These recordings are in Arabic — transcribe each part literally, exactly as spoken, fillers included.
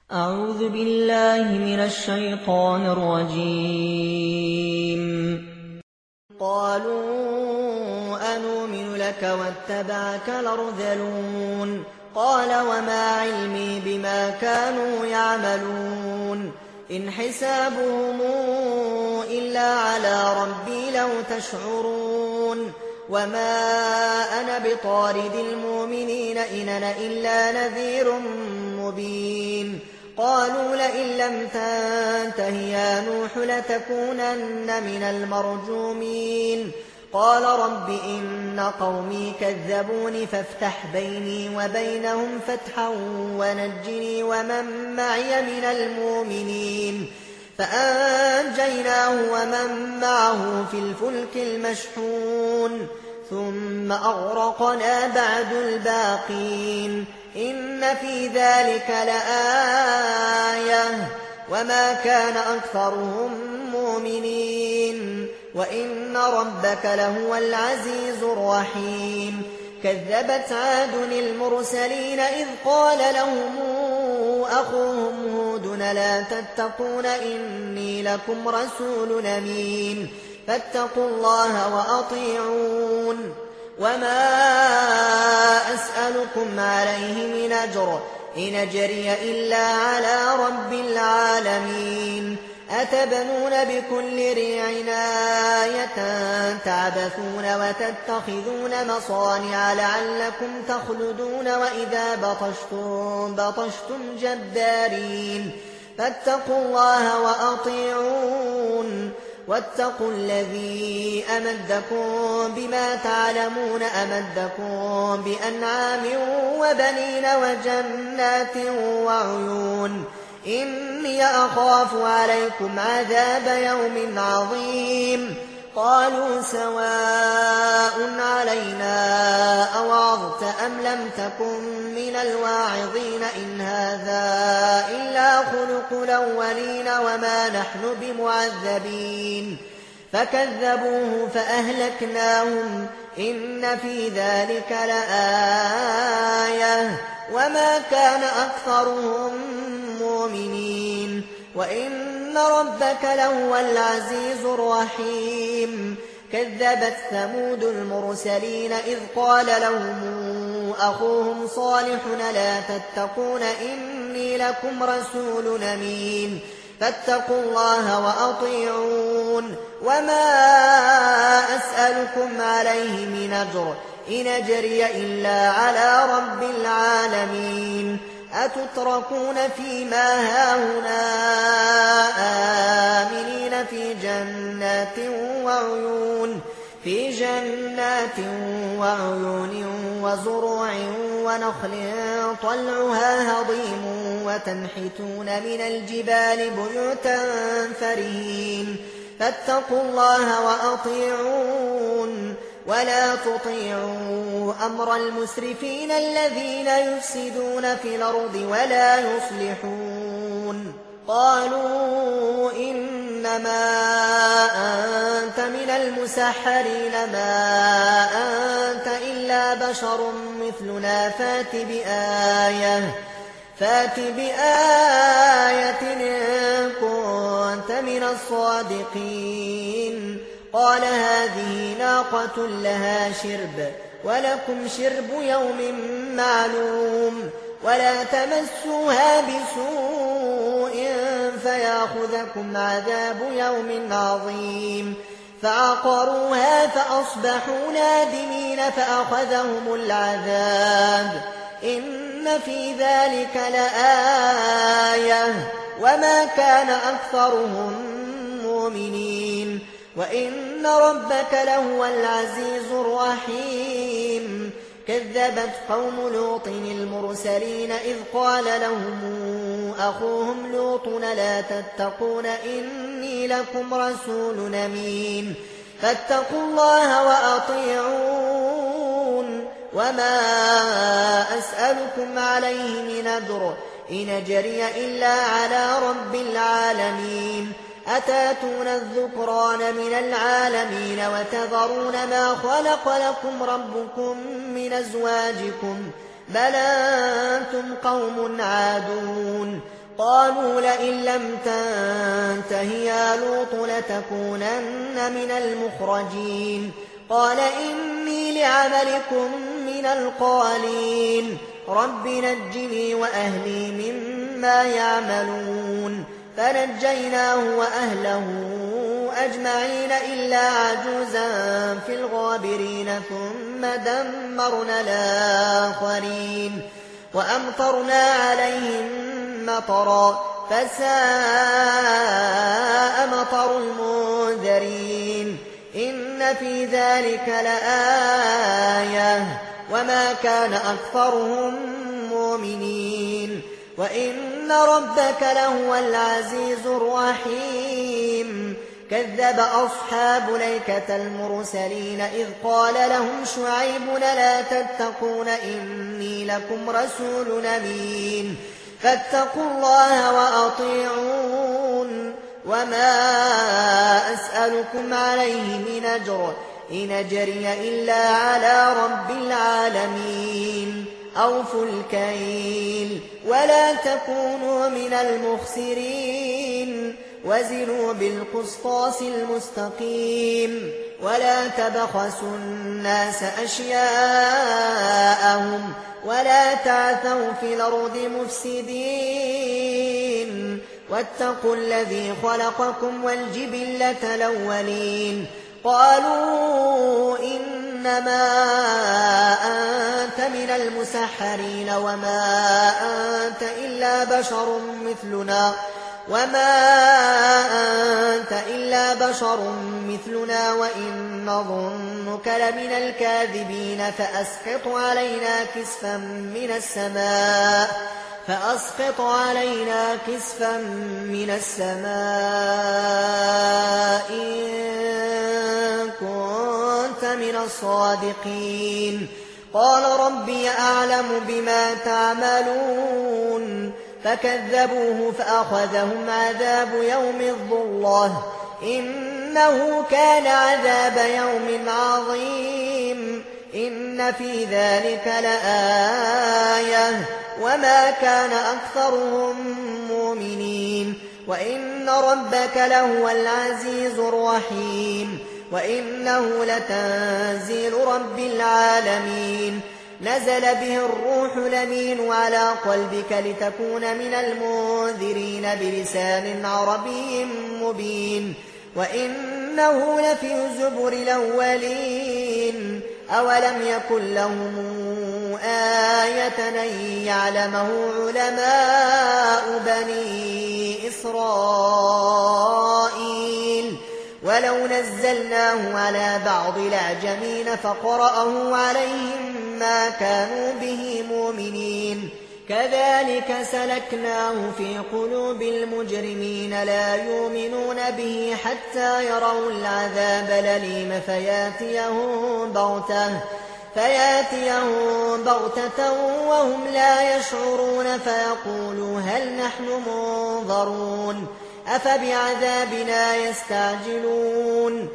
أعوذ بالله من الشيطان الرجيم. قالوا أنؤمن لك واتبعك الأرذلون قال وما علمي بما كانوا يعملون إن حسابهم إلا على ربي لو تشعرون وما أنا بطارد المؤمنين إن أنا إلا نذير مبين قالوا لئن لم تنته يا نوح لتكونن من المرجومين قال رب إن قومي كذبوني فافتح بيني وبينهم فتحا ونجني ومن معي من المؤمنين فأنجيناه ومن معه في الفلك المشحون ثم أغرقنا بعد الباقين إن في ذلك لآية وما كان أكثرهم مؤمنين وإن ربك لهو العزيز الرحيم كذبت عاد المرسلين إذ قال لهم أخوهم هود لا تتقون إني لكم رسول أمين فاتقوا الله وأطيعون وما أسألكم عليه من أجر إن أجري إلا على رب العالمين أتبنون بكل ريع آية تعبثون وتتخذون مصانع لعلكم تخلدون وإذا بطشتم بطشتم جبارين فاتقوا الله وأطيعون واتقوا الذي أمدكم بما تعلمون أمدكم بأنعام وبنين وجنات وعيون إني أخاف عليكم عذاب يوم عظيم قالوا سواء علينا أوعظت أم لم تكن من الواعظين إن هذا إلا خلق الأولين وما نحن بمعذبين فكذبوه فأهلكناهم إن في ذلك لآية وما كان أكثرهم مؤمنين وإن ربك لهو العزيز الرحيم كذبت ثمود المرسلين إذ قال لهم أخوهم صالح لا تتقون إني لكم رسول أمين فاتقوا الله وأطيعون وما أسألكم عليه من أجر إن أجري إلا على رب العالمين أتتركون فيما هاهنا آمنين في جنات وعيون في جنات وعيون وزروع ونخل طلعها هضيم وتنحتون من الجبال بيوتا فرهين فاتقوا الله وأطيعون ولا تطيعوا أمر المسرفين الذين يفسدون في الأرض ولا يصلحون قالوا إنما أنت من المسحرين ما أنت إلا بشر مثلنا فات بآية فات بآية إن كنت من الصادقين قال هذه ناقة لها شرب ولكم شرب يوم معلوم ولا تمسوها بسوء فيأخذكم عذاب يوم عظيم فعقروها فأصبحوا نادمين فأخذهم العذاب إن في ذلك لآية وما كان أكثرهم مؤمنين وإن ربك لهو العزيز الرحيم كذبت قوم لوط المرسلين إذ قال لهم أخوهم لوط لا تتقون إني لكم رسول أمين فاتقوا الله وأطيعون وما أسألكم عليه من أجر إن أجري إلا على رب العالمين أتاتون الذكران من العالمين وتذرون ما خلق لكم ربكم من أزواجكم بل أنتم قوم عادون قالوا لئن لم تنته يا لوط لتكونن من المخرجين قال إني لعملكم من القالين رب نجني وأهلي مما يعملون فنجيناه وأهله أجمعين إلا عجوزا في الغابرين ثم دمرنا الآخرين وأمطرنا عليهم مطرا فساء مطر المنذرين إن في ذلك لآية وما كان أكثرهم مؤمنين وإن ربك لهو العزيز الرحيم كذب أصحاب الأيكة المرسلين إذ قال لهم شعيب لا تتقون إني لكم رسول أمين فاتقوا الله وأطيعون وما أسألكم عليه من أجر إن أجري إلا على رب العالمين أوفوا الكيل ولا تكونوا من المخسرين وزنوا بالقسطاس المستقيم ولا تبخسوا الناس أشياءهم ولا تعثوا في الأرض مفسدين واتقوا الذي خلقكم والجبلة الأولين قالوا إنما أنت من المسحرين وما أنت إلا بشر مثلنا وما أنت إلا بشر مثلنا وإن نظنك لمن الكاذبين فأسقط علينا كسفا من السماء فأسقط علينا كسفا من السماء إن كنت من الصادقين قال ربي أعلم بما تعملون فكذبوه فأخذهم عذاب يوم الظلة إنه كان عذاب يوم عظيم إن في ذلك لآية وما كان أكثرهم مؤمنين وإن ربك لهو العزيز الرحيم وإنه لتنزيل رب العالمين نزل به الروح الأمين على قلبك لتكون من المنذرين بلسان عربي مبين وإنه لفي زبر الأولين أولم يكن لهم آية أن يعلمه علماء بني إسرائيل ولو نزلناه على بعض الأعجمين فقرأه عليهم ما كانوا به مؤمنين كذلك سلكناه في قلوب المجرمين لا يؤمنون به حتى يروا العذاب الأليم فياتيهم بغتة فياتيهم بغتة وهم لا يشعرون فيقولوا هل نحن منظرون أفبعذابنا يستعجلون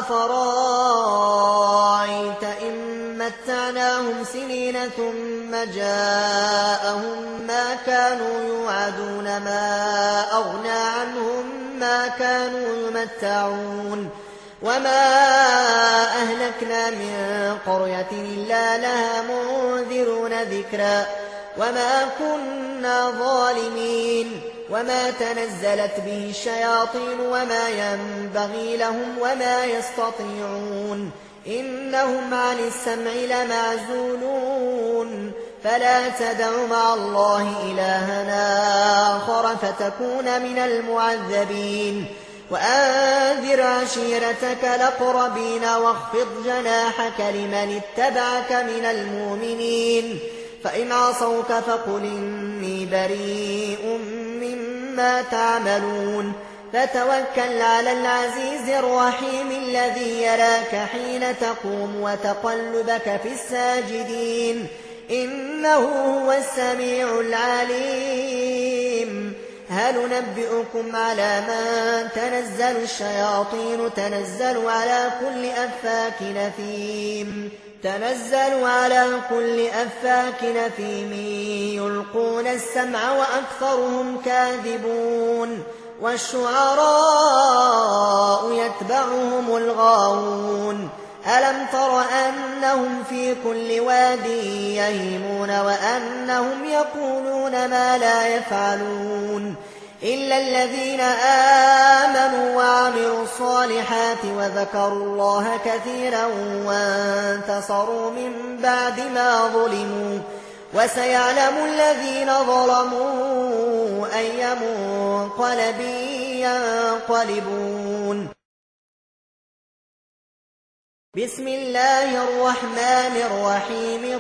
أفرأيت إن متعناهم سنين ثم جاءهم ما كانوا يوعدون ما أغنى عنهم ما كانوا يمتعون وما أهلكنا من قرية إلا لها منذرون ذكرا وما كنا ظالمين وما تنزلت به الشياطين وما ينبغي لهم وما يستطيعون إنهم عن السمع لمعزولون فلا تدع مع الله إلهنا آخر فتكون من المعذبين وأنذر عشيرتك الأقربين واخفض جناحك لمن اتبعك من المؤمنين فإن عصوك فقل إني بريء مما تعملون فتوكل على العزيز الرحيم الذي يراك حين تقوم وتقلبك في الساجدين إنه هو السميع العليم هل ننبئكم على من تنزل الشياطين تنزل على كل أفاك نثيم تنزل على كل أفاك أثيم يلقون السمع وأكثرهم كاذبون والشعراء يتبعهم الغاوون ألم تر أنهم في كل واد يهيمون وأنهم يقولون ما لا يفعلون إلا الذين آمنوا وعملوا الصالحات وذكروا الله كثيرا وانتصروا من بعد ما ظلموا وسيعلم الذين ظلموا أي منقلب ينقلبون. بسم الله الرحمن الرحيم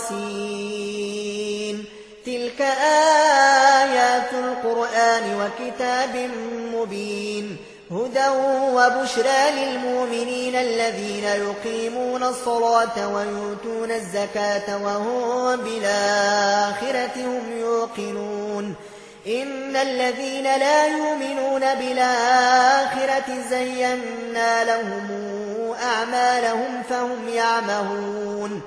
طاسين تلك آيات القرآن وكتاب مبين هدى وبشرى للمؤمنين الذين يقيمون الصلاة ويؤتون الزكاة وهم بالآخرة هم يوقنون إن الذين لا يؤمنون بالآخرة زينا لهم أعمالهم فهم يعمهون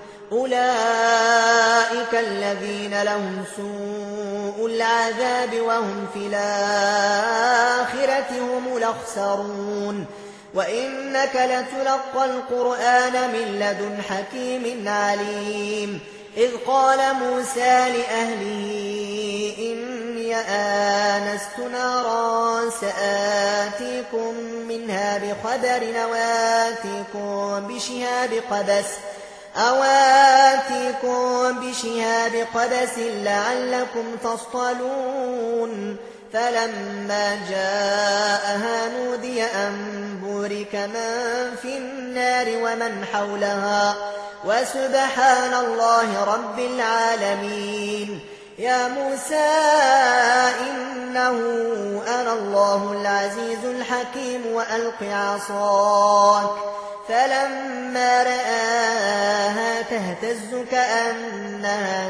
أولئك الذين لهم سوء العذاب وهم في الآخرة هم الأخسرون وإنك لتلقى القرآن من لدن حكيم عليم إذ قال موسى لأهله إني آنست نارا سآتيكم منها بخبر وآتيكم بشهاب قبس أواتيكم بشهاب قبس لعلكم تصطلون فلما جاءها نودي أن بورك من في النار ومن حولها وسبحان الله رب العالمين. يا موسى إنه أنا الله العزيز الحكيم وألق عصاك فلما رآها تهتز كأنها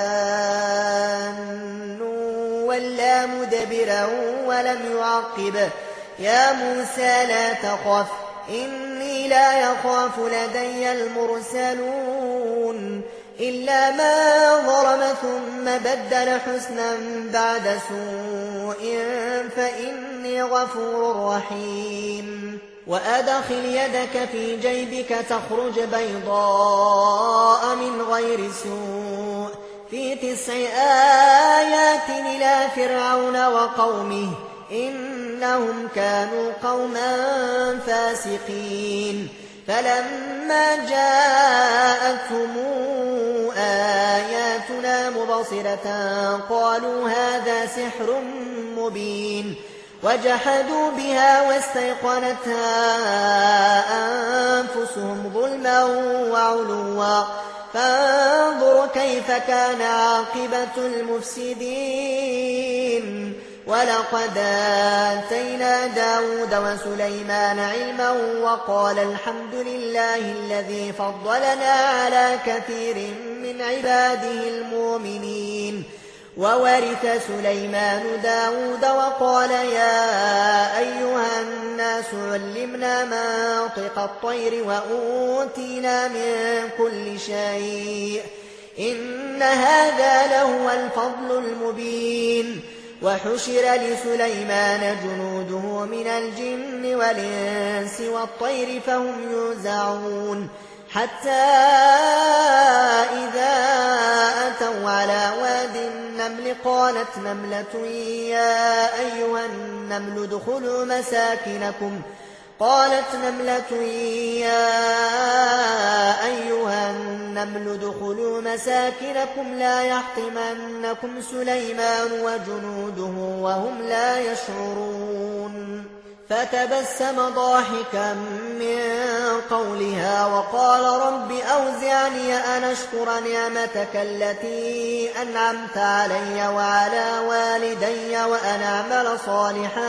جان ولا مدبرا ولم يعقب يا موسى لا تخف إني لا يخاف لدي المرسلون إلا ما ظلم ثم بدل حسنا بعد سوء فإني غفور رحيم. وأدخل يدك في جيبك تخرج بيضاء من غير سوء في تسع آيات إلى فرعون وقومه إنهم كانوا قوما فاسقين فلما جاءتهم آياتنا مبصرة قالوا هذا سحر مبين وجحدوا بها واستيقنتها أنفسهم ظلما وعلوا فانظر كيف كان عاقبة المفسدين. ولقد آتينا داود وسليمان علما وقال الحمد لله الذي فضلنا على كثير من عباده المؤمنين. وورث سليمان داود وقال يا أيها الناس علمنا منطق الطير وأوتينا من كل شيء إن هذا لهو الفضل المبين. وحشر لسليمان جنوده من الجن والإنس والطير فهم يوزعون حتى إذا أتوا على واد النمل قالت نملة يا أيها النمل ادخلوا مساكنكم قالت نملة يا أيها النمل ادخلوا مساكنكم لا يحطمنكم سليمان وجنوده وهم لا يشعرون. فتبسم ضاحكا من قولها وقال رب أوزعني أن أشكر نعمتك التي أنعمت علي وعلى والدي وأن أعمل صالحا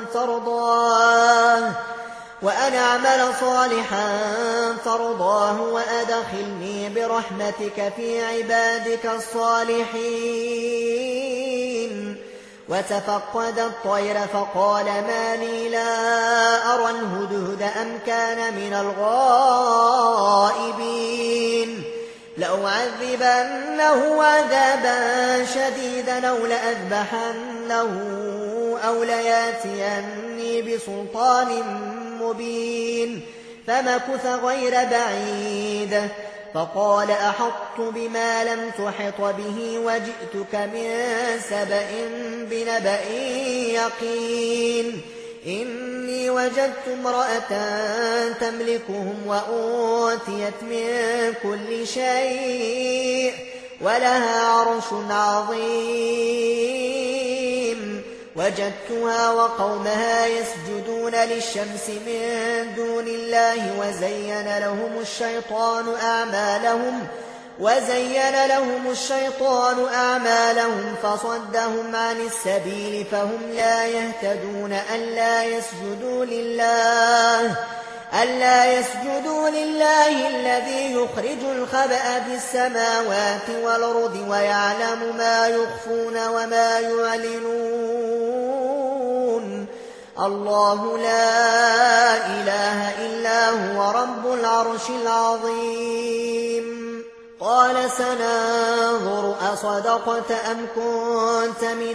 ترضاه وأن أعمل صالحا ترضاه وأدخلني برحمتك في عبادك الصالحين. وتفقد الطير فقال ما لي لا أرى الهدهد أم كان من الغائبين لأعذبنه عذابا شديدا أو لأذبحنه أو لياتيني بسلطان مبين فمكث غير بعيد فقال أحطت بما لم تحط به وجئتك من سبأ بنبأ يقين إني وجدت امرأة تملكهم وأوتيت من كل شيء ولها عرش عظيم وجدتها وقومها يسجدون للشمس من دون الله وزين لهم الشيطان أعمالهم وزين لهم الشيطان أعمالهم فصدهم عن السبيل فهم لا يهتدون ألا يسجدوا لله ألا يسجدوا لله الذي يخرج الخبأ في السماوات والأرض ويعلم ما يخفون وما يعلنون الله لا إله إلا هو رب العرش العظيم قال سننظر أصدقت أم كنت من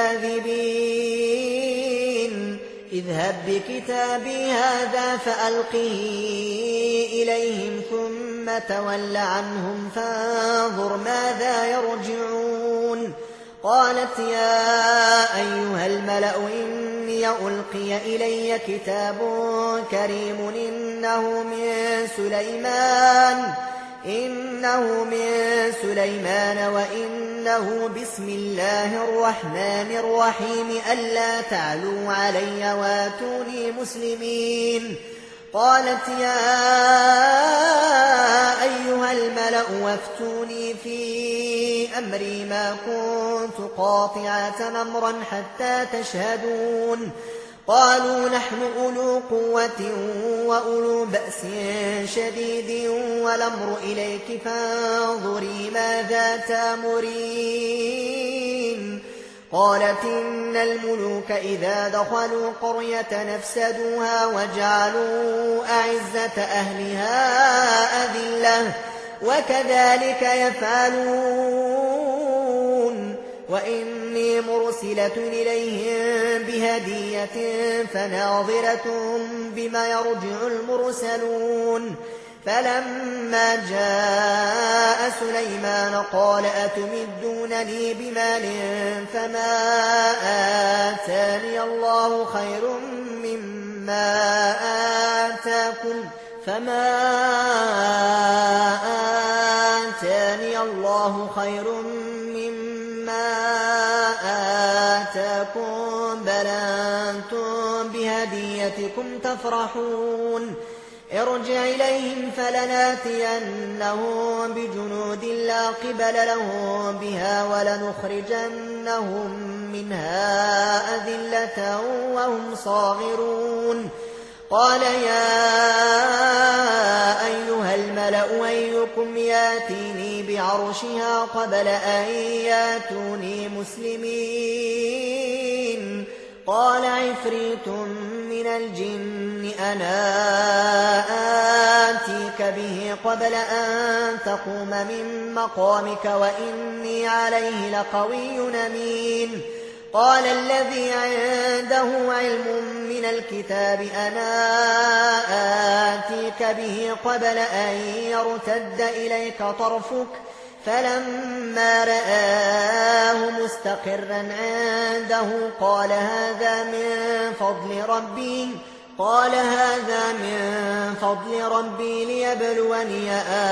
الكاذبين اذهب بكتابي هذا فألقه إليهم ثم تول عنهم فانظر ماذا يرجعون قالت يا أيها الملأ إني ألقي إلي كتاب كريم إنه من سليمان إنه من سليمان وإنه بسم الله الرحمن الرحيم ألا تعلوا علي واتوني مسلمين قالت يا أيها الملأ وافتوني في أمري ما كنت قاطعة أمرا حتى تشهدون قالوا نحن أولو قوة وأولو بأس شديد والأمر إليك فانظري ماذا تأمرين قالت إن الملوك إذا دخلوا قرية نفسدوها وجعلوا أعزة أهلها أذلة وكذلك يفعلون وإني مرسلة إليهم بهدية فناظرة بما يرجع المرسلون فلما جاء سليمان قال أتمدونني بمال فما آتاني الله خير مما آتاكم فما آتاني الله خير مما آتاكم بل أنتم بهديتكم تفرحون ارجع إليهم فلناتينهم بجنود لا قبل لهم بها ولنخرجنهم منها أذلة وهم صاغرون قال يا أيها الملأ أيكم ياتيني بعرشها قبل أن ياتوني مسلمين قال عفريت من الجن أنا آتيك به قبل أن تقوم من مقامك وإني عليه لقوي أمين قال الذي عنده علم من الكتاب أنا آتيك به قبل أن يرتد إليك طرفك فلما رآه مستقرا عنده قال هذا من فضل ربي قال هذا من فضل ربي ليبلوني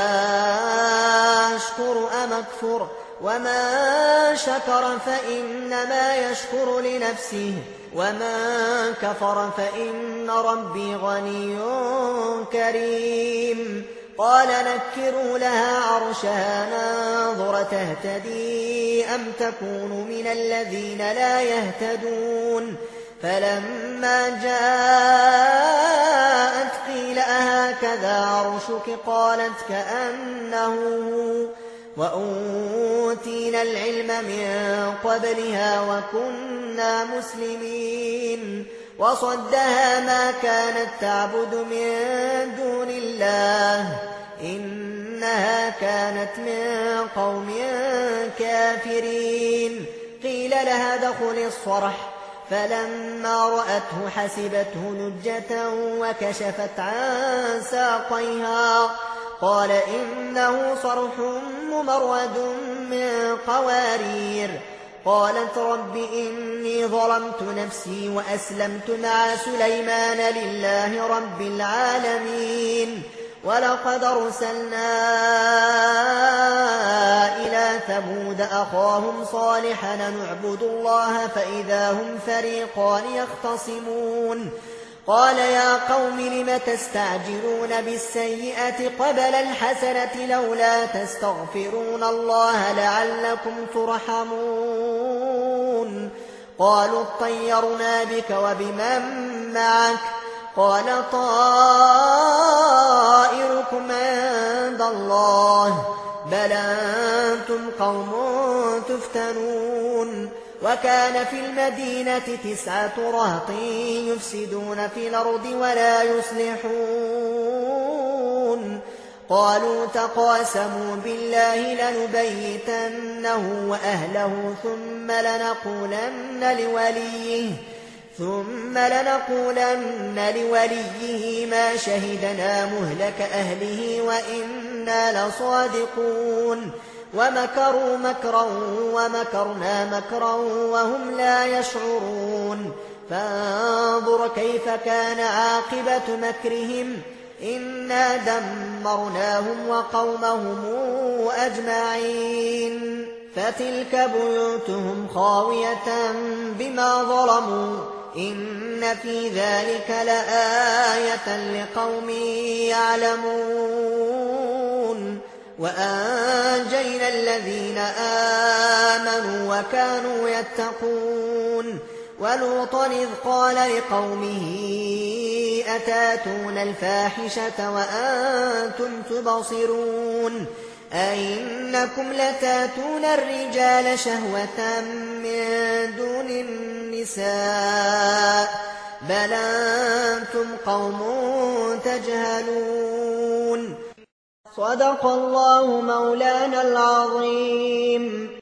أشكر أم أكفر ومن شكر فإنما يشكر لنفسه ومن كفر فإن ربي غني كريم قال نكروا لها عرشها ننظر تهتدي أم تكون من الذين لا يهتدون فلما جاءت قيل أهكذا عرشك قالت كأنه وأوتينا العلم من قبلها وكنا مسلمين وصدها ما كانت تعبد من دون الله إنها كانت من قوم كافرين قيل لها ادخل الصرح فلما رأته حسبته لجة وكشفت عن ساقيها قال إنه صرح ممرد من قوارير قالت رب إني ظلمت نفسي وأسلمت مع سليمان لله رب العالمين ولقد أرسلنا إلى ثمود أخاهم صالحا نعبد الله فإذا هم فريقان يختصمون قال يا قوم لم تستعجلون بالسيئة قبل الحسنة لولا تستغفرون الله لعلكم ترحمون قالوا اطيرنا بك وبمن معك قال طائركم عند الله بل أنتم قوم تفتنون وكان في المدينة تسعة رهط يفسدون في الأرض ولا يصلحون قالوا تقاسموا بالله لنبيتنه وأهله ثم لنقولن لوليه ثم لنقولن لوليه ما شهدنا مهلك أهله وإنا لصادقون ومكروا مكرا ومكرنا مكرا وهم لا يشعرون فانظر كيف كان عاقبة مكرهم إنا دمرناهم وقومهم أجمعين فتلك بيوتهم خاوية بما ظلموا إن في ذلك لآية لقوم يعلمون وأنجينا الذين آمنوا وكانوا يتقون ولوطا إذ قال لقومه أتاتون الفاحشة وأنتم تبصرون أئنكم لتاتون الرجال شهوة من دون النساء بل أنتم قوم تجهلون صدق الله مولانا العظيم.